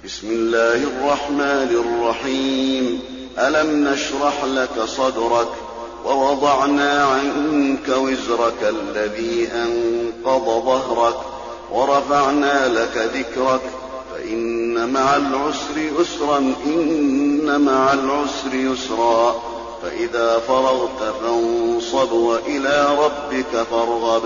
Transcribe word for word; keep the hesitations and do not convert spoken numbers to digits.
بسم الله الرحمن الرحيم ألم نشرح لك صدرك ووضعنا عنك وزرك الذي أنقض ظهرك ورفعنا لك ذكرك فإن مع العسر يسرا إن مع العسر يسرا فإذا فرغت فانصب وإلى ربك فارغب